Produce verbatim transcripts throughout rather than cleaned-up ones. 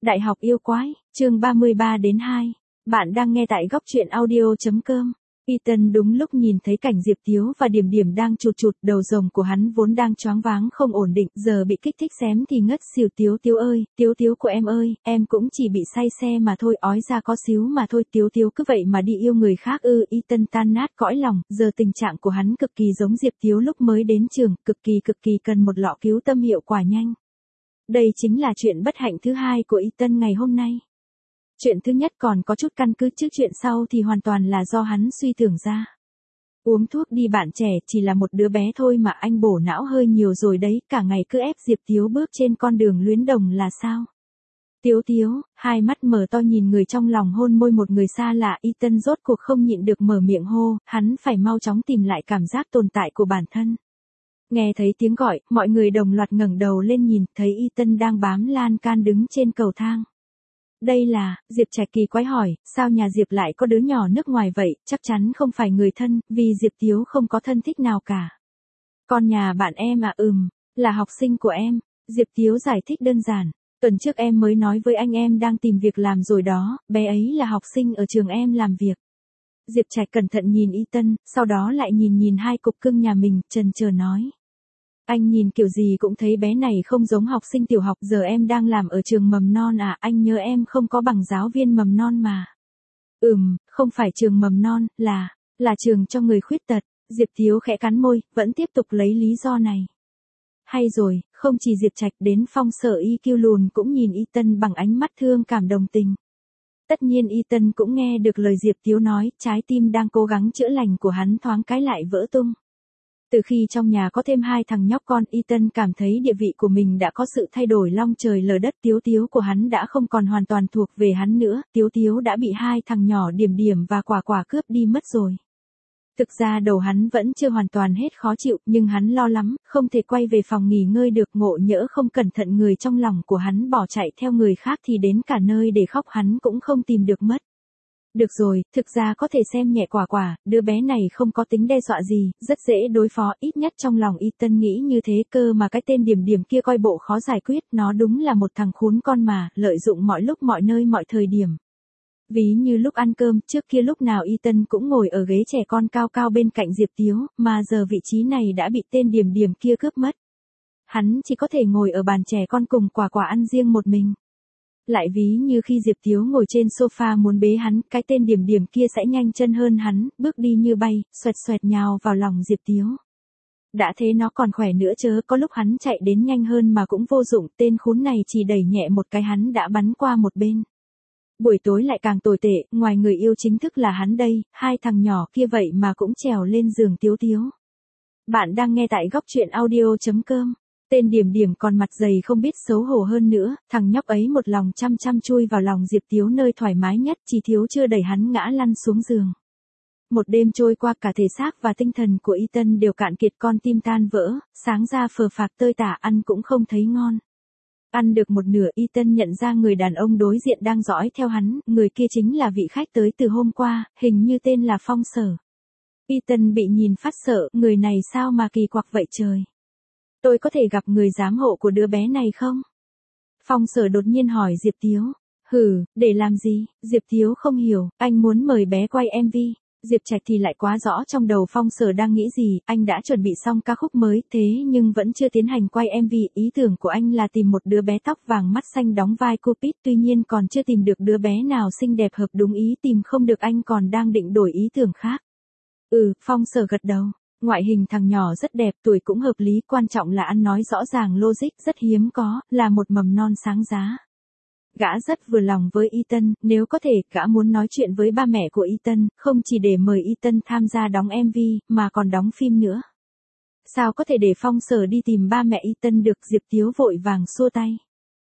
Đại học yêu quái, chương ba mươi ba đến hai. Bạn đang nghe tại góc truyện audio.com. Ethan đúng lúc nhìn thấy cảnh Diệp Tiếu và Điểm Điểm đang chụt chụt, đầu rồng của hắn vốn đang choáng váng không ổn định, giờ bị kích thích xém thì ngất xỉu. Tiếu Tiếu ơi, Tiếu Tiếu của em ơi, em cũng chỉ bị say xe mà thôi, ói ra có xíu mà thôi. Tiếu Tiếu cứ vậy mà đi yêu người khác ư? Ethan tan nát cõi lòng, giờ tình trạng của hắn cực kỳ giống Diệp Tiếu lúc mới đến trường, cực kỳ cực kỳ cần một lọ cứu tâm hiệu quả nhanh. Đây chính là chuyện bất hạnh thứ hai của Ethan ngày hôm nay. Chuyện thứ nhất còn có chút căn cứ, trước chuyện sau thì hoàn toàn là do hắn suy tưởng ra. Uống thuốc đi bạn trẻ, chỉ là một đứa bé thôi mà anh bổ não hơi nhiều rồi đấy, cả ngày cứ ép Diệp Tiếu bước trên con đường luyến đồng là sao? Tiếu Tiếu, hai mắt mở to nhìn người trong lòng hôn môi một người xa lạ. Ethan rốt cuộc không nhịn được mở miệng hô, hắn phải mau chóng tìm lại cảm giác tồn tại của bản thân. Nghe thấy tiếng gọi, mọi người đồng loạt ngẩng đầu lên nhìn, thấy Ethan đang bám lan can đứng trên cầu thang. Đây là, Diệp Trạch kỳ quái hỏi, sao nhà Diệp lại có đứa nhỏ nước ngoài vậy, chắc chắn không phải người thân, vì Diệp Tiếu không có thân thích nào cả. Con nhà bạn em à? Ừm, là học sinh của em. Diệp Tiếu giải thích đơn giản, tuần trước em mới nói với anh em đang tìm việc làm rồi đó, bé ấy là học sinh ở trường em làm việc. Diệp Trạch cẩn thận nhìn Ethan, sau đó lại nhìn nhìn hai cục cưng nhà mình, chần chờ nói. Anh nhìn kiểu gì cũng thấy bé này không giống học sinh tiểu học, giờ em đang làm ở trường mầm non à? Anh nhớ em không có bằng giáo viên mầm non mà. Ừm, không phải trường mầm non, là, là trường cho người khuyết tật. Diệp Tiếu khẽ cắn môi, vẫn tiếp tục lấy lý do này. Hay rồi, không chỉ Diệp Trạch, đến Phong Sở i kiu lùn cũng nhìn Ethan bằng ánh mắt thương cảm đồng tình. Tất nhiên Ethan cũng nghe được lời Diệp Tiếu nói, trái tim đang cố gắng chữa lành của hắn thoáng cái lại vỡ tung. Từ khi trong nhà có thêm hai thằng nhóc con, Ethan cảm thấy địa vị của mình đã có sự thay đổi long trời lở đất. Tiếu Tiếu của hắn đã không còn hoàn toàn thuộc về hắn nữa, Tiếu Tiếu đã bị hai thằng nhỏ Điểm Điểm và Quả Quả cướp đi mất rồi. Thực ra đầu hắn vẫn chưa hoàn toàn hết khó chịu, nhưng hắn lo lắm, không thể quay về phòng nghỉ ngơi được, ngộ nhỡ không cẩn thận người trong lòng của hắn bỏ chạy theo người khác thì đến cả nơi để khóc hắn cũng không tìm được mất. Được rồi, thực ra có thể xem nhẹ Quả Quả, đứa bé này không có tính đe dọa gì, rất dễ đối phó, ít nhất trong lòng Ethan nghĩ như thế cơ mà cái tên Điểm Điểm kia coi bộ khó giải quyết, nó đúng là một thằng khốn con mà, lợi dụng mọi lúc mọi nơi mọi thời điểm. Ví như lúc ăn cơm, trước kia lúc nào Ethan cũng ngồi ở ghế trẻ con cao cao bên cạnh Diệp Tiếu, mà giờ vị trí này đã bị tên Điểm Điểm kia cướp mất. Hắn chỉ có thể ngồi ở bàn trẻ con cùng Quả Quả ăn riêng một mình. Lại ví như khi Diệp Tiếu ngồi trên sofa muốn bế hắn, cái tên Điểm Điểm kia sẽ nhanh chân hơn hắn, bước đi như bay, xoẹt xoẹt nhào vào lòng Diệp Tiếu. Đã thế nó còn khỏe nữa chớ, có lúc hắn chạy đến nhanh hơn mà cũng vô dụng, tên khốn này chỉ đẩy nhẹ một cái hắn đã bắn qua một bên. Buổi tối lại càng tồi tệ, ngoài người yêu chính thức là hắn đây, hai thằng nhỏ kia vậy mà cũng trèo lên giường Tiếu Tiếu. Bạn đang nghe tại góc truyện audio.com. Tên Điểm Điểm còn mặt dày không biết xấu hổ hơn nữa, thằng nhóc ấy một lòng chăm chăm chui vào lòng Diệp Tiếu nơi thoải mái nhất, chỉ thiếu chưa đẩy hắn ngã lăn xuống giường. Một đêm trôi qua, cả thể xác và tinh thần của Ethan đều cạn kiệt, con tim tan vỡ, sáng ra phờ phạc tơi tả, ăn cũng không thấy ngon. Ăn được một nửa, Ethan nhận ra người đàn ông đối diện đang dõi theo hắn, người kia chính là vị khách tới từ hôm qua, hình như tên là Phong Sở. Ethan bị nhìn phát sợ, người này sao mà kỳ quặc vậy trời. Tôi có thể gặp người giám hộ của đứa bé này không? Phong Sở đột nhiên hỏi Diệp Tiếu. Hừ, để làm gì? Diệp Tiếu không hiểu, anh muốn mời bé quay em vê. Diệp Trạch thì lại quá rõ trong đầu Phong Sở đang nghĩ gì, anh đã chuẩn bị xong ca khúc mới, thế nhưng vẫn chưa tiến hành quay em vê, ý tưởng của anh là tìm một đứa bé tóc vàng mắt xanh đóng vai Cupid, tuy nhiên còn chưa tìm được đứa bé nào xinh đẹp hợp đúng ý, tìm không được anh còn đang định đổi ý tưởng khác. Ừ, Phong Sở gật đầu. Ngoại hình thằng nhỏ rất đẹp, tuổi cũng hợp lý, quan trọng là ăn nói rõ ràng logic, rất hiếm có, là một mầm non sáng giá. Gã rất vừa lòng với Ethan, nếu có thể, gã muốn nói chuyện với ba mẹ của Ethan, không chỉ để mời Ethan tham gia đóng em vê, mà còn đóng phim nữa. Sao có thể để Phong Sở đi tìm ba mẹ Ethan được? Diệp Tiếu vội vàng xua tay.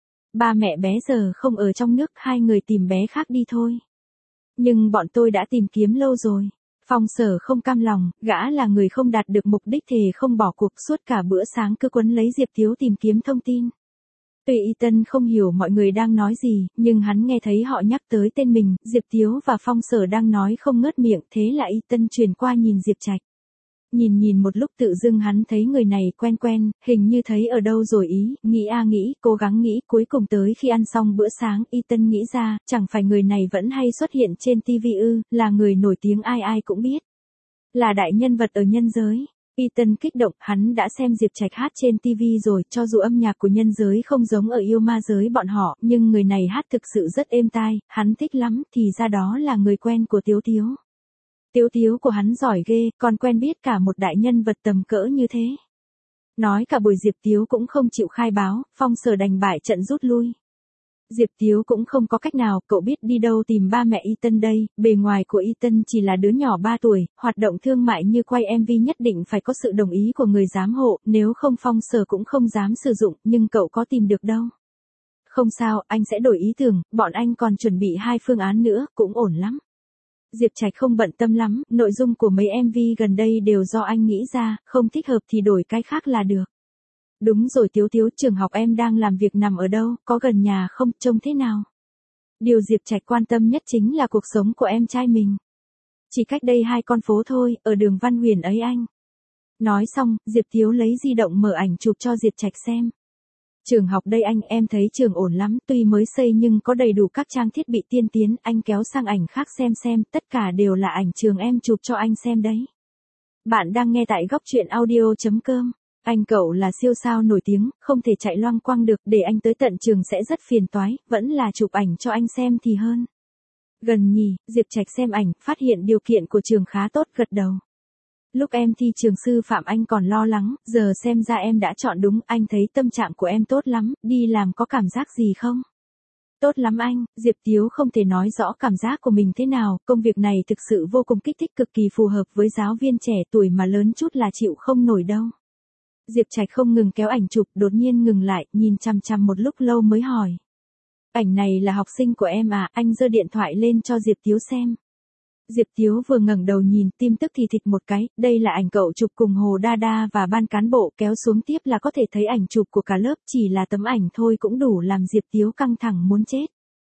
Ba mẹ bé giờ không ở trong nước, hai người tìm bé khác đi thôi. Nhưng bọn tôi đã tìm kiếm lâu rồi. Phong Sở không cam lòng, gã là người không đạt được mục đích thề không bỏ cuộc, suốt cả bữa sáng cứ quấn lấy Diệp Tiếu tìm kiếm thông tin. Tuy Ethan không hiểu mọi người đang nói gì, nhưng hắn nghe thấy họ nhắc tới tên mình, Diệp Tiếu và Phong Sở đang nói không ngớt miệng, thế là Ethan truyền qua nhìn Diệp Trạch. nhìn nhìn một lúc tự dưng hắn thấy người này quen quen, hình như thấy ở đâu rồi ý, nghĩ a nghĩ, cố gắng nghĩ, cuối cùng tới khi ăn xong bữa sáng, Ethan nghĩ ra, chẳng phải người này vẫn hay xuất hiện trên ti vi ư, là người nổi tiếng ai ai cũng biết. Là đại nhân vật ở nhân giới. Ethan kích động, hắn đã xem Diệp Trạch hát trên ti vi rồi, cho dù âm nhạc của nhân giới không giống ở yêu ma giới bọn họ, nhưng người này hát thực sự rất êm tai, hắn thích lắm, thì ra đó là người quen của Tiếu Tiếu. Tiếu Tiếu của hắn giỏi ghê, còn quen biết cả một đại nhân vật tầm cỡ như thế. Nói cả buổi Diệp Tiếu cũng không chịu khai báo, Phong Sở đành bại trận rút lui. Diệp Tiếu cũng không có cách nào, cậu biết đi đâu tìm ba mẹ Ethan đây, bề ngoài của Ethan chỉ là đứa nhỏ ba tuổi, hoạt động thương mại như quay em vê nhất định phải có sự đồng ý của người giám hộ, nếu không Phong Sở cũng không dám sử dụng, nhưng cậu có tìm được đâu. Không sao, anh sẽ đổi ý tưởng, bọn anh còn chuẩn bị hai phương án nữa, cũng ổn lắm. Diệp Trạch không bận tâm lắm, nội dung của mấy em vê gần đây đều do anh nghĩ ra, không thích hợp thì đổi cái khác là được. Đúng rồi Tiếu Tiếu, trường học em đang làm việc nằm ở đâu, có gần nhà không, trông thế nào? Điều Diệp Trạch quan tâm nhất chính là cuộc sống của em trai mình. Chỉ cách đây hai con phố thôi, ở đường Văn Huyền ấy anh. Nói xong, Diệp Tiếu lấy di động mở ảnh chụp cho Diệp Trạch xem. Trường học đây anh, em thấy trường ổn lắm, tuy mới xây nhưng có đầy đủ các trang thiết bị tiên tiến, anh kéo sang ảnh khác xem xem, tất cả đều là ảnh trường em chụp cho anh xem đấy. Bạn đang nghe tại góc truyện audio chấm com. Anh cậu là siêu sao nổi tiếng, không thể chạy loang quang được, để anh tới tận trường sẽ rất phiền toái, vẫn là chụp ảnh cho anh xem thì hơn. Gần nhỉ, Diệp Trạch xem ảnh, phát hiện điều kiện của trường khá tốt, gật đầu. Lúc em thi trường sư phạm anh còn lo lắng, giờ xem ra em đã chọn đúng, anh thấy tâm trạng của em tốt lắm, đi làm có cảm giác gì không? Tốt lắm anh, Diệp Tiếu không thể nói rõ cảm giác của mình thế nào, công việc này thực sự vô cùng kích thích, cực kỳ phù hợp với giáo viên trẻ tuổi mà lớn chút là chịu không nổi đâu. Diệp Trạch không ngừng kéo ảnh chụp, đột nhiên ngừng lại, nhìn chằm chằm một lúc lâu mới hỏi. Ảnh này là học sinh của em à, anh giơ điện thoại lên cho Diệp Tiếu xem. Diệp Tiếu vừa ngẩng đầu nhìn, tim tức thì thịch một cái, đây là ảnh cậu chụp cùng Hồ Đa Đa và ban cán bộ, kéo xuống tiếp là có thể thấy ảnh chụp của cả lớp, chỉ là tấm ảnh thôi cũng đủ làm Diệp Tiếu căng thẳng muốn chết.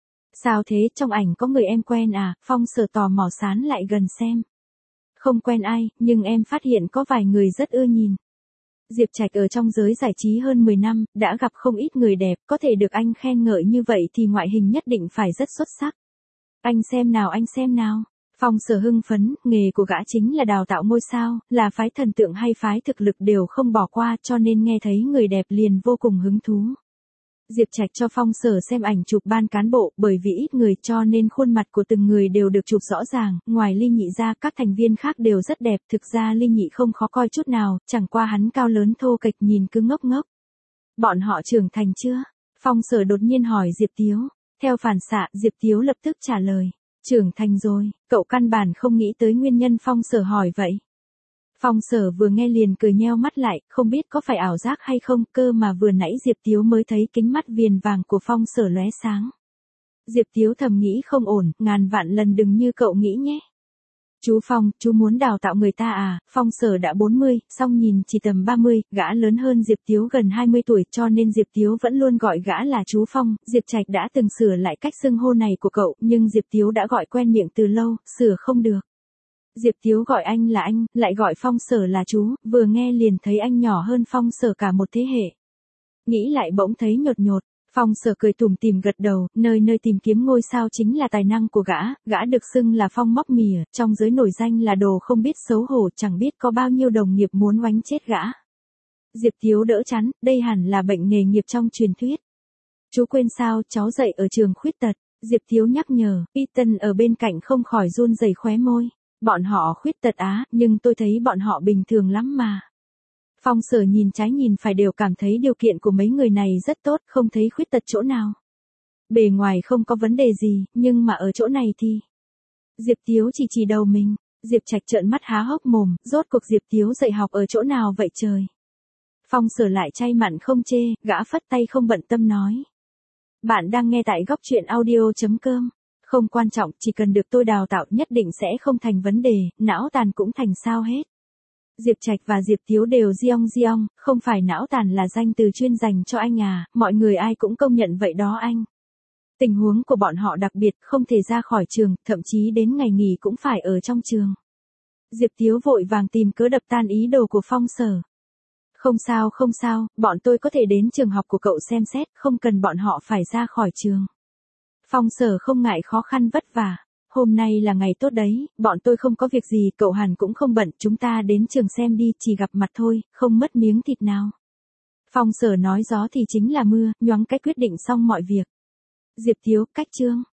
Sao thế, trong ảnh có người em quen à, Phong Sở tò mò sán lại gần xem. Không quen ai, nhưng em phát hiện có vài người rất ưa nhìn. Diệp Trạch ở trong giới giải trí hơn mười năm, đã gặp không ít người đẹp, có thể được anh khen ngợi như vậy thì ngoại hình nhất định phải rất xuất sắc. Anh xem nào, anh xem nào. Phong Sở hưng phấn, nghề của gã chính là đào tạo ngôi sao, là phái thần tượng hay phái thực lực đều không bỏ qua, cho nên nghe thấy người đẹp liền vô cùng hứng thú. Diệp Trạch cho Phong Sở xem ảnh chụp ban cán bộ, bởi vì ít người cho nên khuôn mặt của từng người đều được chụp rõ ràng, ngoài Ly Nhị ra các thành viên khác đều rất đẹp, thực ra Ly Nhị không khó coi chút nào, chẳng qua hắn cao lớn thô kệch nhìn cứ ngốc ngốc. Bọn họ trưởng thành chưa? Phong Sở đột nhiên hỏi Diệp Tiếu. Theo phản xạ, Diệp Tiếu lập tức trả lời. Trưởng thành rồi, cậu căn bản không nghĩ tới nguyên nhân Phong Sở hỏi vậy. Phong Sở vừa nghe liền cười nheo mắt lại, không biết có phải ảo giác hay không, cơ mà vừa nãy Diệp Tiếu mới thấy kính mắt viền vàng của Phong Sở lóe sáng. Diệp Tiếu thầm nghĩ không ổn, ngàn vạn lần đừng như cậu nghĩ nhé. Chú Phong, chú muốn đào tạo người ta à, Phong Sở đã bốn mươi, song nhìn chỉ tầm ba mươi, gã lớn hơn Diệp Tiếu gần hai mươi tuổi cho nên Diệp Tiếu vẫn luôn gọi gã là chú Phong, Diệp Trạch đã từng sửa lại cách xưng hô này của cậu, nhưng Diệp Tiếu đã gọi quen miệng từ lâu, sửa không được. Diệp Tiếu gọi anh là anh, lại gọi Phong Sở là chú, vừa nghe liền thấy anh nhỏ hơn Phong Sở cả một thế hệ. Nghĩ lại bỗng thấy nhột nhột. Phong Sở cười tủm tỉm gật đầu, nơi nơi tìm kiếm ngôi sao chính là tài năng của gã, gã được xưng là Phong móc mìa, trong giới nổi danh là đồ không biết xấu hổ, chẳng biết có bao nhiêu đồng nghiệp muốn oánh chết gã. Diệp Tiếu đỡ chắn, đây hẳn là bệnh nghề nghiệp trong truyền thuyết. Chú quên sao, cháu dạy ở trường khuyết tật, Diệp Tiếu nhắc nhở, Ethan ở bên cạnh không khỏi run rẩy khóe môi. Bọn họ khuyết tật á, nhưng tôi thấy bọn họ bình thường lắm mà. Phong Sở nhìn trái nhìn phải đều cảm thấy điều kiện của mấy người này rất tốt, không thấy khuyết tật chỗ nào. Bề ngoài không có vấn đề gì, nhưng mà ở chỗ này thì... Diệp Tiếu chỉ chỉ đầu mình, Diệp Trạch trợn mắt há hốc mồm, rốt cuộc Diệp Tiếu dạy học ở chỗ nào vậy trời. Phong Sở lại chay mặn không chê, gã phất tay không bận tâm nói. Bạn đang nghe tại góc truyện audio chấm com. Không quan trọng, chỉ cần được tôi đào tạo nhất định sẽ không thành vấn đề, não tàn cũng thành sao hết. Diệp Trạch và Diệp Tiếu đều giong giong, không phải não tàn là danh từ chuyên dành cho anh à, mọi người ai cũng công nhận vậy đó anh. Tình huống của bọn họ đặc biệt, không thể ra khỏi trường, thậm chí đến ngày nghỉ cũng phải ở trong trường. Diệp Tiếu vội vàng tìm cớ đập tan ý đồ của Phong Sở. Không sao không sao, bọn tôi có thể đến trường học của cậu xem xét, không cần bọn họ phải ra khỏi trường. Phong Sở không ngại khó khăn vất vả. Hôm nay là ngày tốt đấy, bọn tôi không có việc gì, cậu Hàn cũng không bận, chúng ta đến trường xem đi, chỉ gặp mặt thôi, không mất miếng thịt nào. Phong Sở nói gió thì chính là mưa, nhoáng cái quyết định xong mọi việc. Diệp Tiếu, cách chương.